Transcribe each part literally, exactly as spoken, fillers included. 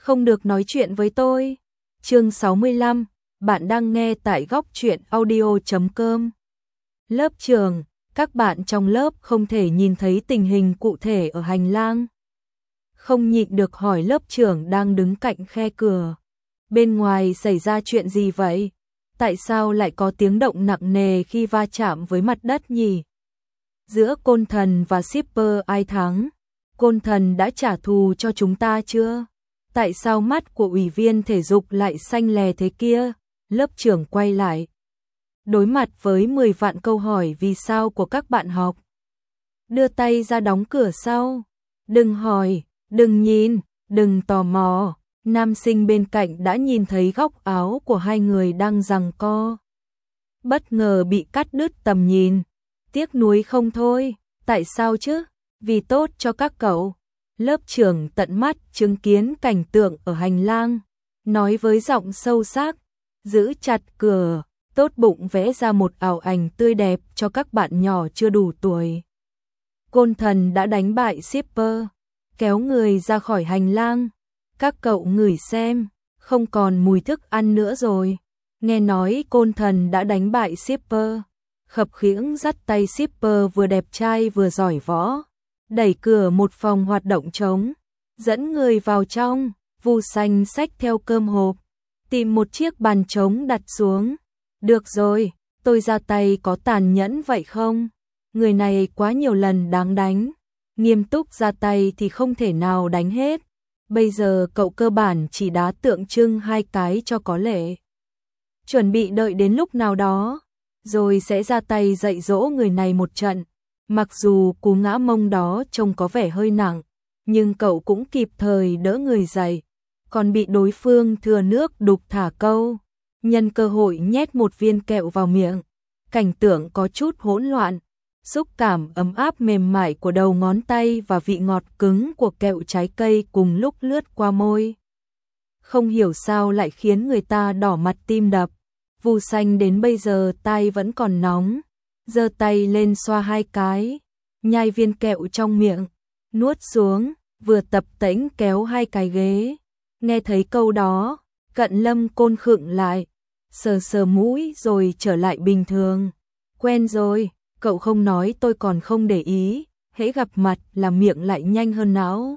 không được nói chuyện với tôi. Chương sáu mươi lăm, bạn đang nghe tại góc truyện audio chấm com. Lớp trường, các bạn trong lớp không thể nhìn thấy tình hình cụ thể ở hành lang. Không nhịn được hỏi lớp trưởng đang đứng cạnh khe cửa. Bên ngoài xảy ra chuyện gì vậy? Tại sao lại có tiếng động nặng nề khi va chạm với mặt đất nhỉ? Giữa Côn Thần và shipper ai thắng? Côn Thần đã trả thù cho chúng ta chưa? Tại sao mắt của ủy viên thể dục lại xanh lè thế kia? Lớp trưởng quay lại. Đối mặt với mười vạn câu hỏi vì sao của các bạn học. Đưa tay ra đóng cửa sau. Đừng hỏi, đừng nhìn, đừng tò mò. Nam sinh bên cạnh đã nhìn thấy góc áo của hai người đang giằng co. Bất ngờ bị cắt đứt tầm nhìn. Tiếc nuối không thôi, tại sao chứ? Vì tốt cho các cậu. Lớp trưởng tận mắt chứng kiến cảnh tượng ở hành lang, nói với giọng sâu sắc, giữ chặt cửa, tốt bụng vẽ ra một ảo ảnh tươi đẹp cho các bạn nhỏ chưa đủ tuổi. Côn Thần đã đánh bại shipper, kéo người ra khỏi hành lang. Các cậu ngửi xem, không còn mùi thức ăn nữa rồi. Nghe nói Côn Thần đã đánh bại shipper. Khập khiễng dắt tay shipper vừa đẹp trai vừa giỏi võ, đẩy cửa một phòng hoạt động trống, dẫn người vào trong. Vu Xanh xách theo cơm hộp, tìm một chiếc bàn trống đặt xuống. Được rồi, tôi ra tay có tàn nhẫn vậy không? Người này quá nhiều lần đáng đánh, nghiêm túc ra tay thì không thể nào đánh hết. Bây giờ cậu cơ bản chỉ đá tượng trưng hai cái cho có lệ. Chuẩn bị đợi đến lúc nào đó, rồi sẽ ra tay dạy dỗ người này một trận. Mặc dù cú ngã mông đó trông có vẻ hơi nặng, nhưng cậu cũng kịp thời đỡ người dậy, còn bị đối phương thừa nước đục thả câu. Nhân cơ hội nhét một viên kẹo vào miệng. Cảnh tượng có chút hỗn loạn. Xúc cảm ấm áp mềm mại của đầu ngón tay và vị ngọt cứng của kẹo trái cây cùng lúc lướt qua môi. Không hiểu sao lại khiến người ta đỏ mặt tim đập. Vu Xanh đến bây giờ tay vẫn còn nóng, giơ tay lên xoa hai cái, nhai viên kẹo trong miệng, nuốt xuống, vừa tập tễnh kéo hai cái ghế. Nghe thấy câu đó, Cận Lâm Côn khựng lại, sờ sờ mũi rồi trở lại bình thường. Quen rồi, cậu không nói tôi còn không để ý, hễ gặp mặt là miệng lại nhanh hơn não.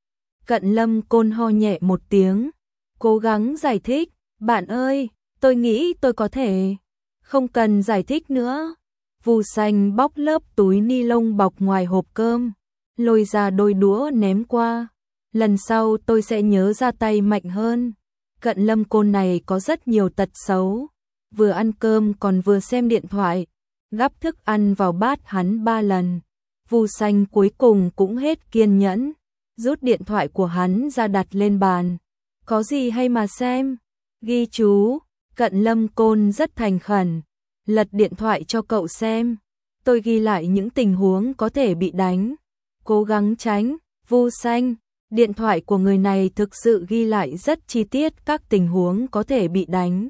Cận Lâm Côn ho nhẹ một tiếng, cố gắng giải thích, bạn ơi, tôi nghĩ tôi có thể. Không cần giải thích nữa. Vu Xanh bóc lớp túi ni lông bọc ngoài hộp cơm, lôi ra đôi đũa ném qua. Lần sau tôi sẽ nhớ ra tay mạnh hơn. Cận Lâm Côn này có rất nhiều tật xấu, vừa ăn cơm còn vừa xem điện thoại, gắp thức ăn vào bát hắn ba lần. Vu Xanh cuối cùng cũng hết kiên nhẫn, rút điện thoại của hắn ra đặt lên bàn. Có gì hay mà xem? Ghi chú. Cận Lâm Côn rất thành khẩn, lật điện thoại cho cậu xem. Tôi ghi lại những tình huống có thể bị đánh, cố gắng tránh. Vu Xanh, điện thoại của người này thực sự ghi lại rất chi tiết các tình huống có thể bị đánh.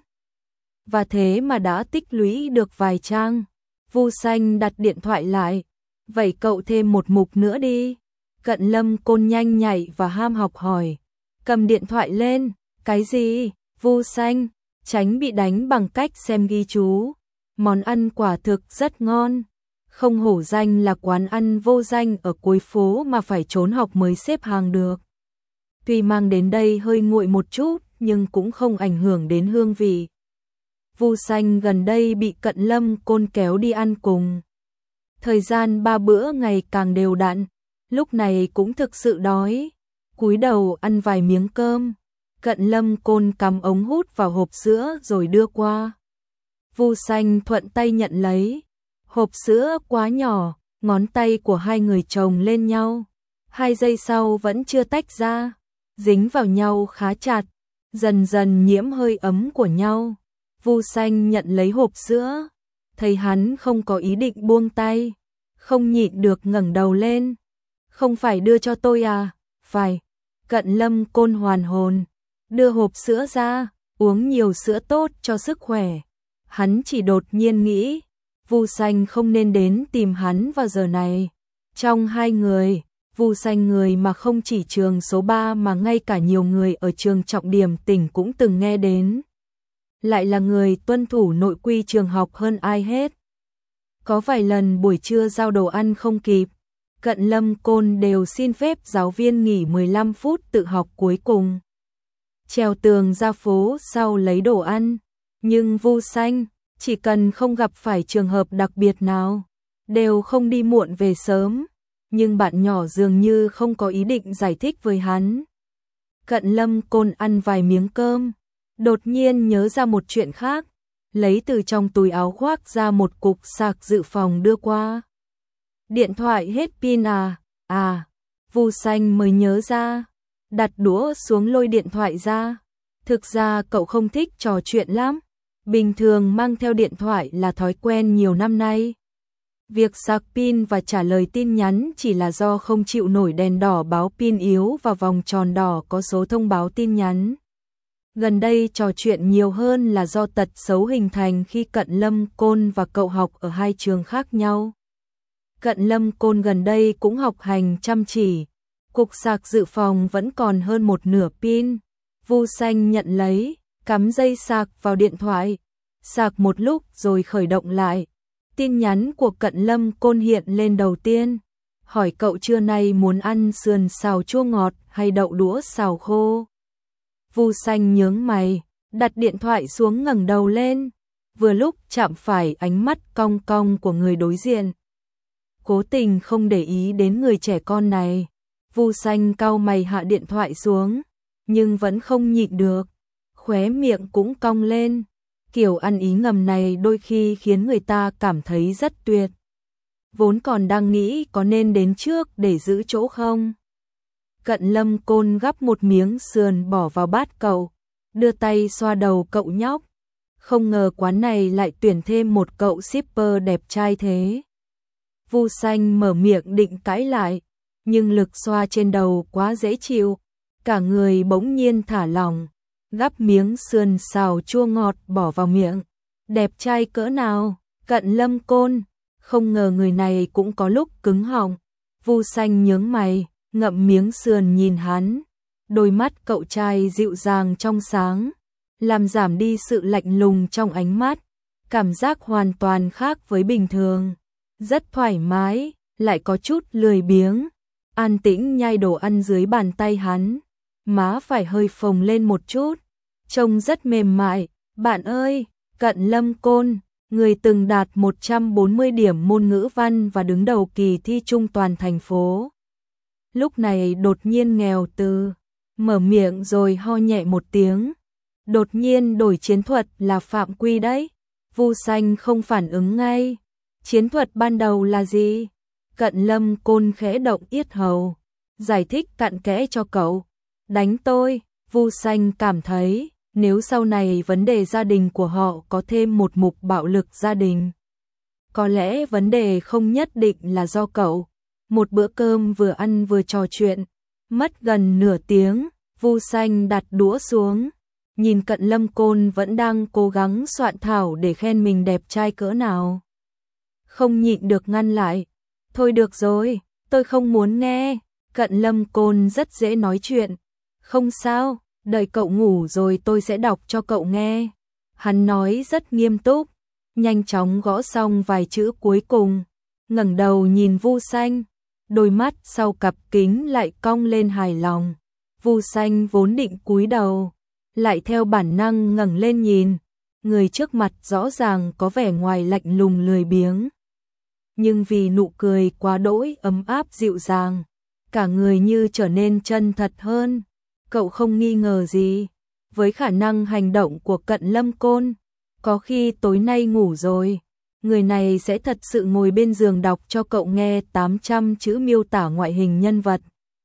Và thế mà đã tích lũy được vài trang. Vu Xanh đặt điện thoại lại. Vậy cậu thêm một mục nữa đi. Cận Lâm Côn nhanh nhạy và ham học hỏi. Cầm điện thoại lên. Cái gì? Vu Xanh, tránh bị đánh bằng cách xem ghi chú. Món ăn quả thực rất ngon. Không hổ danh là quán ăn vô danh ở cuối phố mà phải trốn học mới xếp hàng được. Tuy mang đến đây hơi nguội một chút, nhưng cũng không ảnh hưởng đến hương vị. Vu Xanh gần đây bị Cận Lâm Côn kéo đi ăn cùng. Thời gian ba bữa ngày càng đều đặn, lúc này cũng thực sự đói. Cúi đầu ăn vài miếng cơm. Cận Lâm Côn cắm ống hút vào hộp sữa rồi đưa qua. Vu Xanh thuận tay nhận lấy. Hộp sữa quá nhỏ, ngón tay của hai người chồng lên nhau. Hai giây sau vẫn chưa tách ra, dính vào nhau khá chặt, dần dần nhiễm hơi ấm của nhau. Vu Xanh nhận lấy hộp sữa, thấy hắn không có ý định buông tay, không nhịn được ngẩng đầu lên. Không phải đưa cho tôi à? Phải. Cận Lâm Côn hoàn hồn, đưa hộp sữa ra, uống nhiều sữa tốt cho sức khỏe. Hắn chỉ đột nhiên nghĩ, Vu Xanh không nên đến tìm hắn vào giờ này. Trong hai người, Vu Xanh người mà không chỉ trường số ba mà ngay cả nhiều người ở trường trọng điểm tỉnh cũng từng nghe đến. Lại là người tuân thủ nội quy trường học hơn ai hết. Có vài lần buổi trưa giao đồ ăn không kịp, Cận Lâm Côn đều xin phép giáo viên nghỉ mười lăm phút tự học cuối cùng. Trèo tường ra phố sau lấy đồ ăn, nhưng Vu Xanh chỉ cần không gặp phải trường hợp đặc biệt nào, đều không đi muộn về sớm, nhưng bạn nhỏ dường như không có ý định giải thích với hắn. Cận Lâm Côn ăn vài miếng cơm, đột nhiên nhớ ra một chuyện khác, lấy từ trong túi áo khoác ra một cục sạc dự phòng đưa qua. Điện thoại hết pin à? À, Vu Xanh mới nhớ ra, đặt đũa xuống lôi điện thoại ra. Thực ra cậu không thích trò chuyện lắm, bình thường mang theo điện thoại là thói quen nhiều năm nay. Việc sạc pin và trả lời tin nhắn chỉ là do không chịu nổi đèn đỏ báo pin yếu và vòng tròn đỏ có số thông báo tin nhắn. Gần đây trò chuyện nhiều hơn là do tật xấu hình thành khi Cận Lâm Côn và cậu học ở hai trường khác nhau. Cận Lâm Côn gần đây cũng học hành chăm chỉ, cục sạc dự phòng vẫn còn hơn một nửa pin. Vu Xanh nhận lấy, cắm dây sạc vào điện thoại, sạc một lúc rồi khởi động lại. Tin nhắn của Cận Lâm Côn hiện lên đầu tiên, hỏi cậu trưa nay muốn ăn sườn xào chua ngọt hay đậu đũa xào khô. Vu Xanh nhướng mày, đặt điện thoại xuống ngẩng đầu lên, vừa lúc chạm phải ánh mắt cong cong của người đối diện. Cố tình không để ý đến người trẻ con này, Vu Xanh cau mày hạ điện thoại xuống, nhưng vẫn không nhịn được, khóe miệng cũng cong lên. Kiểu ăn ý ngầm này đôi khi khiến người ta cảm thấy rất tuyệt. Vốn còn đang nghĩ có nên đến trước để giữ chỗ không. Cận Lâm Côn gắp một miếng sườn bỏ vào bát cậu, đưa tay xoa đầu cậu nhóc. Không ngờ quán này lại tuyển thêm một cậu shipper đẹp trai thế. Vu Xanh mở miệng định cãi lại, nhưng lực xoa trên đầu quá dễ chịu, cả người bỗng nhiên thả lỏng, gắp miếng sườn xào chua ngọt bỏ vào miệng. Đẹp trai cỡ nào? Cận Lâm Côn, không ngờ người này cũng có lúc cứng họng. Vu Xanh nhướng mày, ngậm miếng sườn nhìn hắn, đôi mắt cậu trai dịu dàng trong sáng, làm giảm đi sự lạnh lùng trong ánh mắt, cảm giác hoàn toàn khác với bình thường, rất thoải mái, lại có chút lười biếng, an tĩnh nhai đồ ăn dưới bàn tay hắn, má phải hơi phồng lên một chút, trông rất mềm mại. Bạn ơi, Cận Lâm Côn, người từng đạt một trăm bốn mươi điểm môn ngữ văn và đứng đầu kỳ thi trung toàn thành phố. Lúc này đột nhiên nghèo từ, mở miệng rồi ho nhẹ một tiếng. Đột nhiên đổi chiến thuật là phạm quy đấy. Vu Xanh không phản ứng ngay. Chiến thuật ban đầu là gì? Cận Lâm Côn khẽ động yết hầu, giải thích cặn kẽ cho cậu. Đánh tôi. Vu Xanh cảm thấy nếu sau này vấn đề gia đình của họ có thêm một mục bạo lực gia đình, có lẽ vấn đề không nhất định là do cậu. Một bữa cơm vừa ăn vừa trò chuyện, mất gần nửa tiếng, Vu Xanh đặt đũa xuống, nhìn Cận Lâm Côn vẫn đang cố gắng soạn thảo để khen mình đẹp trai cỡ nào. Không nhịn được ngăn lại. Thôi được rồi, tôi không muốn nghe. Cận Lâm Côn rất dễ nói chuyện. Không sao, đợi cậu ngủ rồi tôi sẽ đọc cho cậu nghe. Hắn nói rất nghiêm túc, nhanh chóng gõ xong vài chữ cuối cùng, ngẩng đầu nhìn Vu Xanh, đôi mắt sau cặp kính lại cong lên hài lòng. Vu Xanh vốn định cúi đầu, lại theo bản năng ngẩng lên nhìn, người trước mặt rõ ràng có vẻ ngoài lạnh lùng lười biếng, nhưng vì nụ cười quá đỗi ấm áp dịu dàng, cả người như trở nên chân thật hơn. Cậu không nghi ngờ gì với khả năng hành động của Cận Lâm Côn, có khi tối nay ngủ rồi, người này sẽ thật sự ngồi bên giường đọc cho cậu nghe tám trăm chữ miêu tả ngoại hình nhân vật.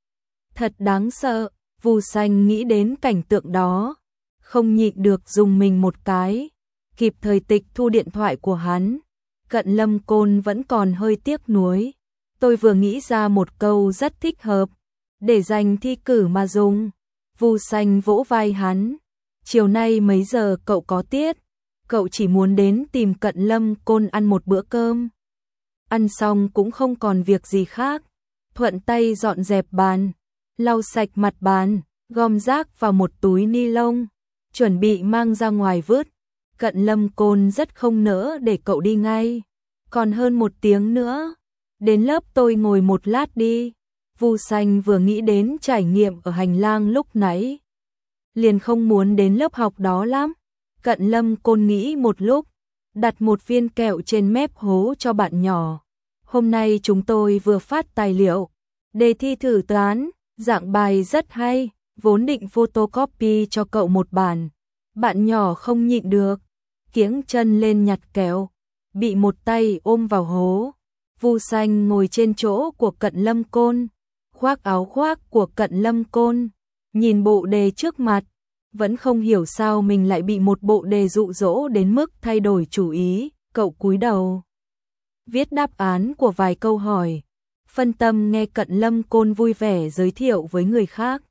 Thật đáng sợ. Vu Xanh nghĩ đến cảnh tượng đó, không nhịn được dùng mình một cái, kịp thời tịch thu điện thoại của hắn. Cận Lâm Côn vẫn còn hơi tiếc nuối. Tôi vừa nghĩ ra một câu rất thích hợp, để dành thi cử mà dùng. Vu Xanh vỗ vai hắn. Chiều nay mấy giờ cậu có tiết? Cậu chỉ muốn đến tìm Cận Lâm Côn ăn một bữa cơm. Ăn xong cũng không còn việc gì khác. thuận tay dọn dẹp bàn, lau sạch mặt bàn, gom rác vào một túi ni lông, chuẩn bị mang ra ngoài vứt. Cận Lâm Côn rất không nỡ để cậu đi ngay. Còn hơn một tiếng nữa, đến lớp tôi ngồi một lát đi. Vu Xanh vừa nghĩ đến trải nghiệm ở hành lang lúc nãy, liền không muốn đến lớp học đó lắm. Cận Lâm Côn nghĩ một lúc, đặt một viên kẹo trên mép hố cho bạn nhỏ. Hôm nay chúng tôi vừa phát tài liệu, đề thi thử toán, dạng bài rất hay, vốn định photocopy cho cậu một bản. Bạn nhỏ không nhịn được, kiếng chân lên nhặt kẹo, bị một tay ôm vào hố. Vu Xanh ngồi trên chỗ của Cận Lâm Côn, khoác áo khoác của Cận Lâm Côn, nhìn bộ đề trước mặt, vẫn không hiểu sao mình lại bị một bộ đề dụ dỗ đến mức thay đổi chủ ý. Cậu cúi đầu viết đáp án của vài câu hỏi, phân tâm nghe Cận Lâm Côn vui vẻ giới thiệu với người khác.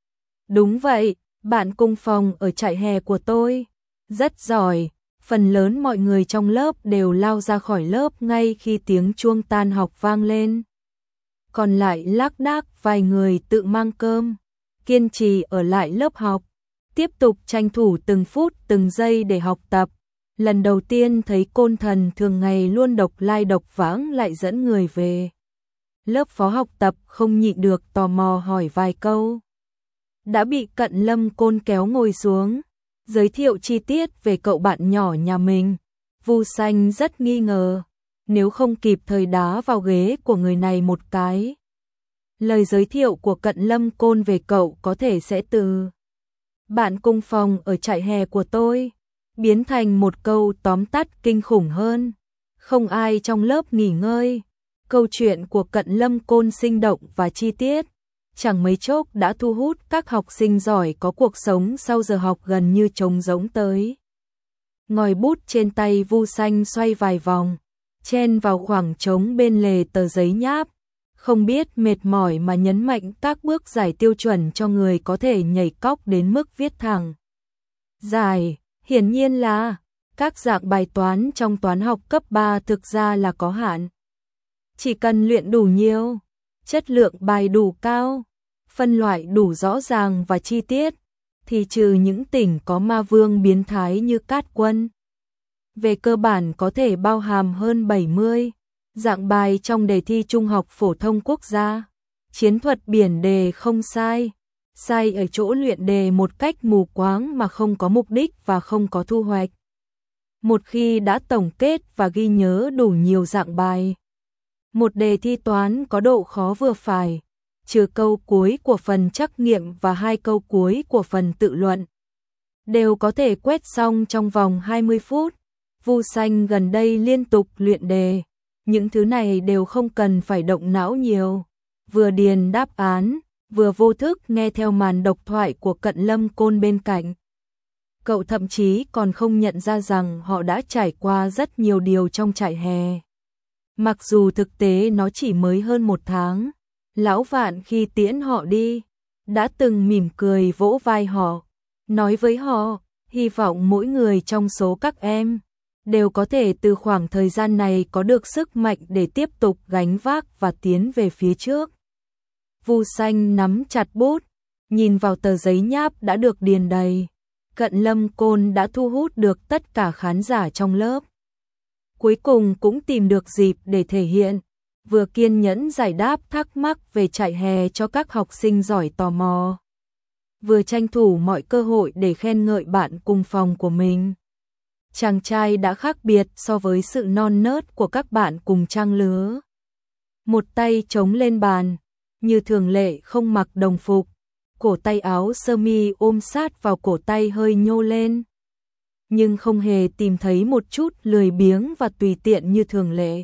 Đúng vậy, bạn cùng phòng ở trại hè của tôi rất giỏi. Phần lớn mọi người trong lớp đều lao ra khỏi lớp ngay khi tiếng chuông tan học vang lên. Còn lại lác đác vài người tự mang cơm, kiên trì ở lại lớp học, tiếp tục tranh thủ từng phút từng giây để học tập. Lần đầu tiên thấy Côn Thần thường ngày luôn độc lai độc vãng lại dẫn người về lớp phó học tập, không nhịn được tò mò hỏi vài câu. Đã bị Cận Lâm Côn kéo ngồi xuống, giới thiệu chi tiết về cậu bạn nhỏ nhà mình. Vu Xanh rất nghi ngờ, nếu không kịp thời đá vào ghế của người này một cái. Lời giới thiệu của Cận Lâm Côn về cậu có thể sẽ từ bạn cùng phòng ở trại hè của tôi biến thành một câu tóm tắt kinh khủng hơn. Không ai trong lớp nghỉ ngơi. Câu chuyện của Cận Lâm Côn sinh động và chi tiết, chẳng mấy chốc đã thu hút các học sinh giỏi có cuộc sống sau giờ học gần như trống rỗng tới. Ngòi bút trên tay Vu Xanh xoay vài vòng, chen vào khoảng trống bên lề tờ giấy nháp, không biết mệt mỏi mà nhấn mạnh các bước giải tiêu chuẩn cho người có thể nhảy cóc đến mức viết thẳng. Giải, hiển nhiên là các dạng bài toán trong toán học cấp ba thực ra là có hạn. Chỉ cần luyện đủ nhiều, chất lượng bài đủ cao, phân loại đủ rõ ràng và chi tiết, thì trừ những tỉnh có ma vương biến thái như Cát Quân, về cơ bản có thể bao hàm hơn bảy mươi dạng bài trong đề thi Trung học phổ thông quốc gia. Chiến thuật biển đề không sai, sai ở chỗ luyện đề một cách mù quáng mà không có mục đích và không có thu hoạch. Một khi đã tổng kết và ghi nhớ đủ nhiều dạng bài, một đề thi toán có độ khó vừa phải, trừ câu cuối của phần trắc nghiệm và hai câu cuối của phần tự luận, đều có thể quét xong trong vòng hai mươi phút. Vu Xanh gần đây liên tục luyện đề, những thứ này đều không cần phải động não nhiều, vừa điền đáp án, vừa vô thức nghe theo màn độc thoại của Cận Lâm Côn bên cạnh. Cậu thậm chí còn không nhận ra rằng họ đã trải qua rất nhiều điều trong trại hè. Mặc dù thực tế nó chỉ mới hơn một tháng, Lão Vạn khi tiễn họ đi, đã từng mỉm cười vỗ vai họ, nói với họ, hy vọng mỗi người trong số các em đều có thể từ khoảng thời gian này có được sức mạnh để tiếp tục gánh vác và tiến về phía trước. Vu Xanh nắm chặt bút, nhìn vào tờ giấy nháp đã được điền đầy. Cận Lâm Côn đã thu hút được tất cả khán giả trong lớp. Cuối cùng cũng tìm được dịp để thể hiện, vừa kiên nhẫn giải đáp thắc mắc về trại hè cho các học sinh giỏi tò mò, vừa tranh thủ mọi cơ hội để khen ngợi bạn cùng phòng của mình. Chàng trai đã khác biệt so với sự non nớt của các bạn cùng trang lứa. Một tay chống lên bàn, như thường lệ không mặc đồng phục, cổ tay áo sơ mi ôm sát vào cổ tay hơi nhô lên, nhưng không hề tìm thấy một chút lười biếng và tùy tiện như thường lệ.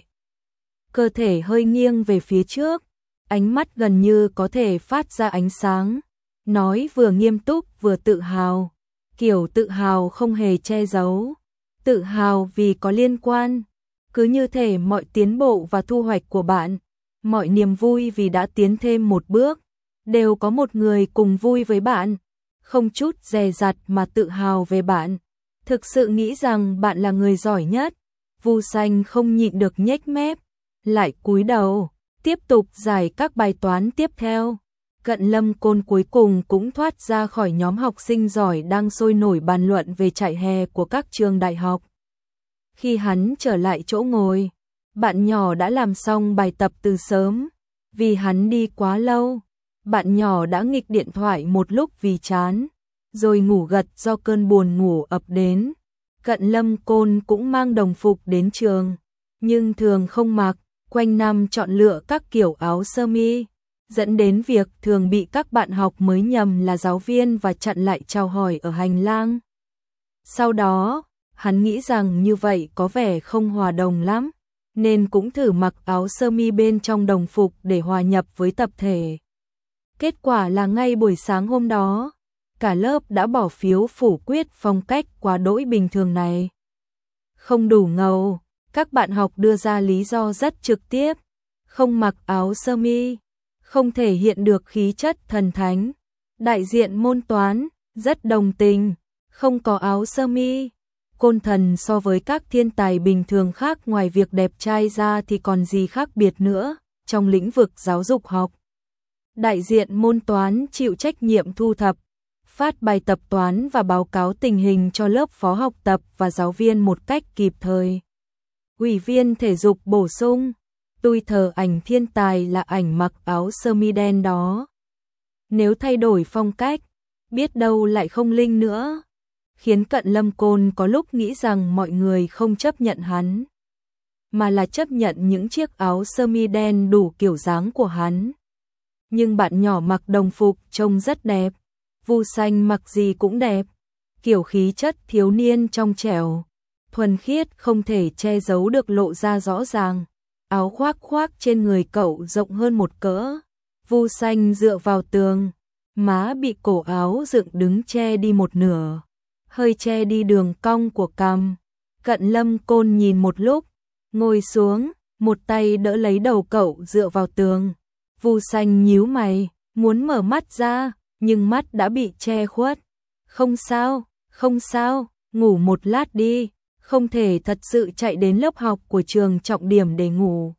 Cơ thể hơi nghiêng về phía trước, ánh mắt gần như có thể phát ra ánh sáng, nói vừa nghiêm túc vừa tự hào, kiểu tự hào không hề che giấu, tự hào vì có liên quan, cứ như thể mọi tiến bộ và thu hoạch của bạn, mọi niềm vui vì đã tiến thêm một bước, đều có một người cùng vui với bạn, không chút dè dặt mà tự hào về bạn, thực sự nghĩ rằng bạn là người giỏi nhất. Vu Xanh không nhịn được nhếch mép, lại cúi đầu, tiếp tục giải các bài toán tiếp theo. Cận Lâm Côn cuối cùng cũng thoát ra khỏi nhóm học sinh giỏi đang sôi nổi bàn luận về trại hè của các trường đại học. Khi hắn trở lại chỗ ngồi, bạn nhỏ đã làm xong bài tập từ sớm. Vì hắn đi quá lâu, bạn nhỏ đã nghịch điện thoại một lúc vì chán, rồi ngủ gật do cơn buồn ngủ ập đến. Cận Lâm Côn cũng mang đồng phục đến trường, nhưng thường không mặc, quanh năm chọn lựa các kiểu áo sơ mi, dẫn đến việc thường bị các bạn học mới nhầm là giáo viên và chặn lại chào hỏi ở hành lang. Sau đó, hắn nghĩ rằng như vậy có vẻ không hòa đồng lắm, nên cũng thử mặc áo sơ mi bên trong đồng phục để hòa nhập với tập thể. Kết quả là ngay buổi sáng hôm đó, cả lớp đã bỏ phiếu phủ quyết phong cách quá đỗi bình thường này. Không đủ ngầu, các bạn học đưa ra lý do rất trực tiếp, không mặc áo sơ mi, không thể hiện được khí chất thần thánh. Đại diện môn toán, rất đồng tình, không có áo sơ mi. Côn Thần so với các thiên tài bình thường khác ngoài việc đẹp trai ra thì còn gì khác biệt nữa trong lĩnh vực giáo dục học. Đại diện môn toán chịu trách nhiệm thu thập, phát bài tập toán và báo cáo tình hình cho lớp phó học tập và giáo viên một cách kịp thời. Ủy viên thể dục bổ sung, tôi thờ ảnh thiên tài là ảnh mặc áo sơ mi đen đó. Nếu thay đổi phong cách, biết đâu lại không linh nữa. Khiến Cận Lâm Côn có lúc nghĩ rằng mọi người không chấp nhận hắn, mà là chấp nhận những chiếc áo sơ mi đen đủ kiểu dáng của hắn. Nhưng bạn nhỏ mặc đồng phục trông rất đẹp, Vu Xanh mặc gì cũng đẹp, kiểu khí chất thiếu niên trong trẻo, thuần khiết không thể che giấu được lộ ra rõ ràng. Áo khoác khoác trên người cậu rộng hơn một cỡ, Vu Xanh dựa vào tường, má bị cổ áo dựng đứng che đi một nửa, hơi che đi đường cong của cằm. Cận Lâm Côn nhìn một lúc, ngồi xuống, một tay đỡ lấy đầu cậu dựa vào tường. Vu Xanh nhíu mày, muốn mở mắt ra, nhưng mắt đã bị che khuất. Không sao, không sao, ngủ một lát đi, không thể thật sự chạy đến lớp học của trường trọng điểm để ngủ.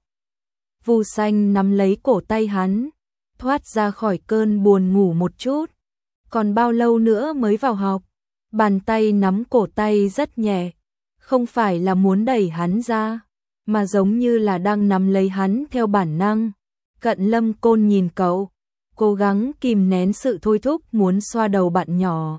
Vu Xanh nắm lấy cổ tay hắn, thoát ra khỏi cơn buồn ngủ một chút. Còn bao lâu nữa mới vào học? Bàn tay nắm cổ tay rất nhẹ, không phải là muốn đẩy hắn ra, mà giống như là đang nắm lấy hắn theo bản năng. Cận Lâm Côn nhìn cậu, cố gắng kìm nén sự thôi thúc muốn xoa đầu bạn nhỏ.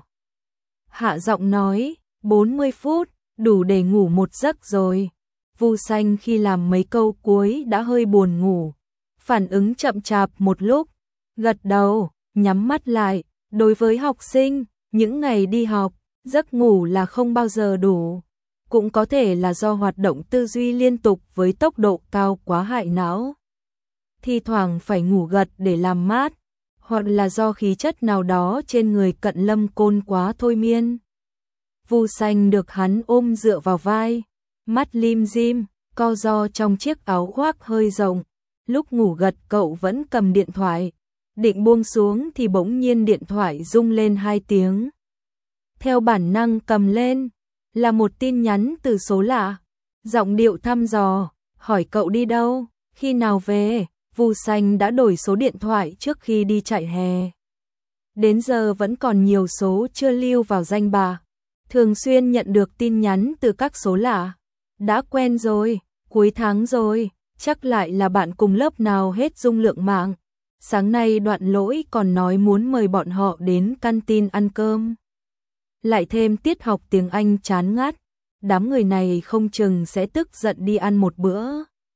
Hạ giọng nói, bốn mươi phút, đủ để ngủ một giấc rồi. Vu Xanh khi làm mấy câu cuối đã hơi buồn ngủ, phản ứng chậm chạp một lúc, gật đầu, nhắm mắt lại. Đối với học sinh, những ngày đi học, giấc ngủ là không bao giờ đủ. Cũng có thể là do hoạt động tư duy liên tục với tốc độ cao quá hại não. Thi thoảng phải ngủ gật để làm mát, hoặc là do khí chất nào đó trên người Cận Lâm Côn quá thôi miên. Vu Xanh được hắn ôm dựa vào vai, mắt lim dim, co ro trong chiếc áo khoác hơi rộng. Lúc ngủ gật cậu vẫn cầm điện thoại, định buông xuống thì bỗng nhiên điện thoại rung lên hai tiếng. Theo bản năng cầm lên, là một tin nhắn từ số lạ, giọng điệu thăm dò, hỏi cậu đi đâu, khi nào về. Vu Xanh đã đổi số điện thoại trước khi đi chạy hè. Đến giờ vẫn còn nhiều số chưa lưu vào danh bạ, thường xuyên nhận được tin nhắn từ các số lạ. Đã quen rồi, cuối tháng rồi, chắc lại là bạn cùng lớp nào hết dung lượng mạng. Sáng nay Đoạn Lỗi còn nói muốn mời bọn họ đến canteen ăn cơm. Lại thêm tiết học tiếng Anh chán ngắt, đám người này không chừng sẽ tức giận đi ăn một bữa.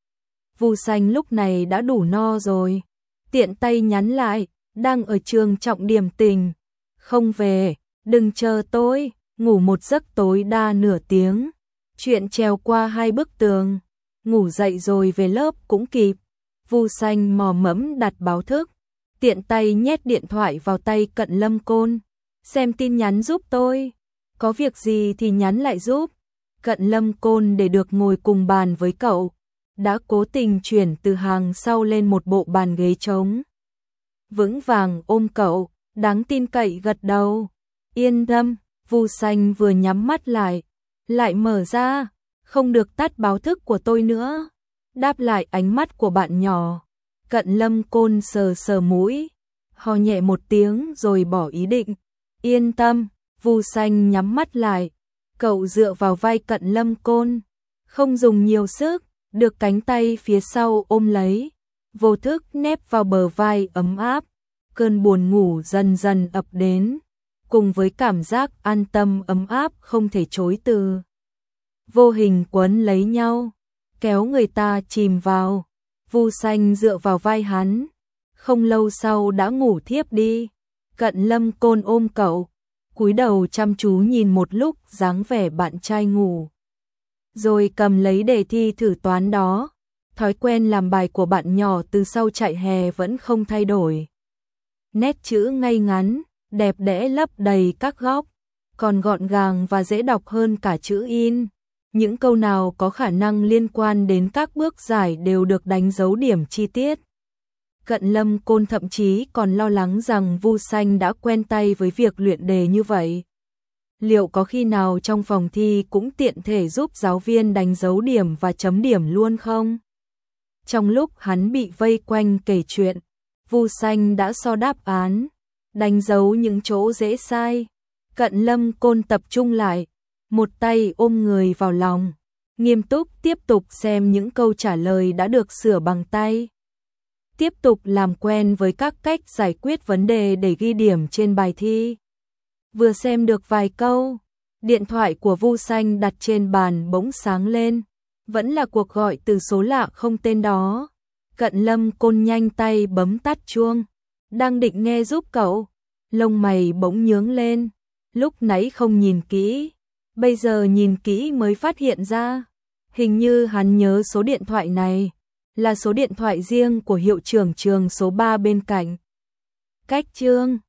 Vu Xanh lúc này đã đủ no rồi, tiện tay nhắn lại, đang ở trường trọng điểm tỉnh, không về, đừng chờ tôi, ngủ một giấc tối đa nửa tiếng, chuyện trèo qua hai bức tường, ngủ dậy rồi về lớp cũng kịp. Vu Xanh mò mẫm đặt báo thức, tiện tay nhét điện thoại vào tay Cận Lâm Côn, xem tin nhắn giúp tôi, có việc gì thì nhắn lại giúp. Cận Lâm Côn để được ngồi cùng bàn với cậu, đã cố tình chuyển từ hàng sau lên một bộ bàn ghế trống. Vững vàng ôm cậu, đáng tin cậy gật đầu. Yên tâm, Vu Xanh vừa nhắm mắt lại, lại mở ra, không được tắt báo thức của tôi nữa. Đáp lại ánh mắt của bạn nhỏ, Cận Lâm Côn sờ sờ mũi, ho nhẹ một tiếng rồi bỏ ý định. Yên tâm, Vu Xanh nhắm mắt lại, cậu dựa vào vai Cận Lâm Côn, không dùng nhiều sức, được cánh tay phía sau ôm lấy, vô thức nép vào bờ vai ấm áp. Cơn buồn ngủ dần dần ập đến, cùng với cảm giác an tâm ấm áp không thể chối từ. Vô hình quấn lấy nhau, kéo người ta chìm vào. Vu Xanh dựa vào vai hắn, không lâu sau đã ngủ thiếp đi. Cận Lâm Côn ôm cậu, cúi đầu chăm chú nhìn một lúc dáng vẻ bạn trai ngủ, rồi cầm lấy đề thi thử toán đó. Thói quen làm bài của bạn nhỏ từ sau chạy hè vẫn không thay đổi. Nét chữ ngay ngắn, đẹp đẽ lấp đầy các góc, còn gọn gàng và dễ đọc hơn cả chữ in. Những câu nào có khả năng liên quan đến các bước giải đều được đánh dấu điểm chi tiết. Cận Lâm Côn thậm chí còn lo lắng rằng Vu Xanh đã quen tay với việc luyện đề như vậy. Liệu có khi nào trong phòng thi cũng tiện thể giúp giáo viên đánh dấu điểm và chấm điểm luôn không? Trong lúc hắn bị vây quanh kể chuyện, Vu Xanh đã so đáp án, đánh dấu những chỗ dễ sai. Cận Lâm Côn tập trung lại, một tay ôm người vào lòng, nghiêm túc tiếp tục xem những câu trả lời đã được sửa bằng tay. Tiếp tục làm quen với các cách giải quyết vấn đề để ghi điểm trên bài thi. Vừa xem được vài câu, điện thoại của Vu Xanh đặt trên bàn bỗng sáng lên, vẫn là cuộc gọi từ số lạ không tên đó. Cận Lâm Côn nhanh tay bấm tắt chuông, đang định nghe giúp cậu, lông mày bỗng nhướng lên, lúc nãy không nhìn kỹ, bây giờ nhìn kỹ mới phát hiện ra, hình như hắn nhớ số điện thoại này là số điện thoại riêng của hiệu trưởng trường số ba bên cạnh. Cách chương